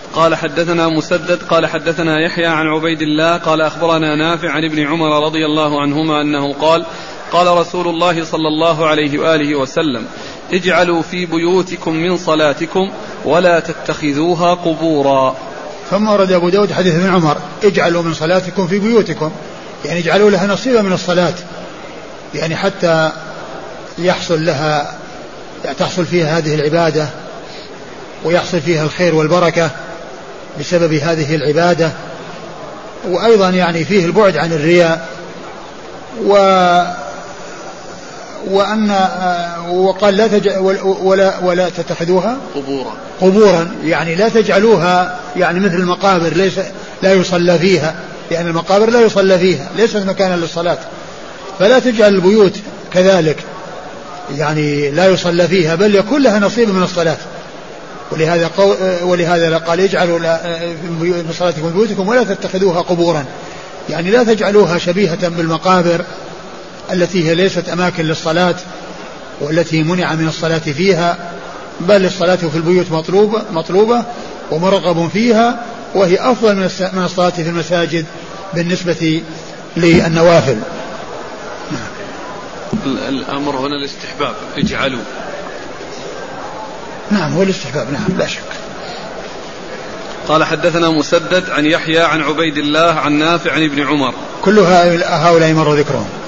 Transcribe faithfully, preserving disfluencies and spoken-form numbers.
قال حدثنا مسدد قال حدثنا يحيى عن عبيد الله قال أخبرنا نافع عن ابن عمر رضي الله عنهما أنه قال قال رسول الله صلى الله عليه وآله وسلم اجعلوا في بيوتكم من صلاتكم ولا تتخذوها قبورا. ثم ورد أبو داود حديث ابن عمر اجعلوا من صلاتكم في بيوتكم، يعني اجعلوا لها نصيبا من الصلاة، يعني حتى يحصل لها يعني تحصل فيها هذه العبادة ويحصل فيها الخير والبركة بسبب هذه العبادة، وأيضا يعني فيه البعد عن الرياء، و وأن وقال لا تج... ولا ولا تتخذوها قبورا قبورا يعني لا تجعلوها يعني مثل المقابر ليس لا يصلى فيها، يعني المقابر لا يصلى فيها ليست مكانا للصلاة، فلا تجعل البيوت كذلك يعني لا يصلى فيها بل يكون لها نصيب من الصلاة. ولهذا قو... ولهذا قال اجعلوا من صلاتكم بيوتكم ولا تتخذوها قبورا، يعني لا تجعلوها شبيهة بالمقابر التي هي ليست أماكن للصلاة والتي منع من الصلاة فيها، بل الصلاة في البيوت مطلوبة, مطلوبة ومرغب فيها، وهي أفضل من الصلاة في المساجد بالنسبة للنوافل. الأمر هنا الاستحباب اجعلوا. نعم هو الاستحباب، نعم لا شك. قال حدثنا مسدد عن يحيى عن عبيد الله عن نافع عن ابن عمر. كل هؤلاء مر ذكرهم.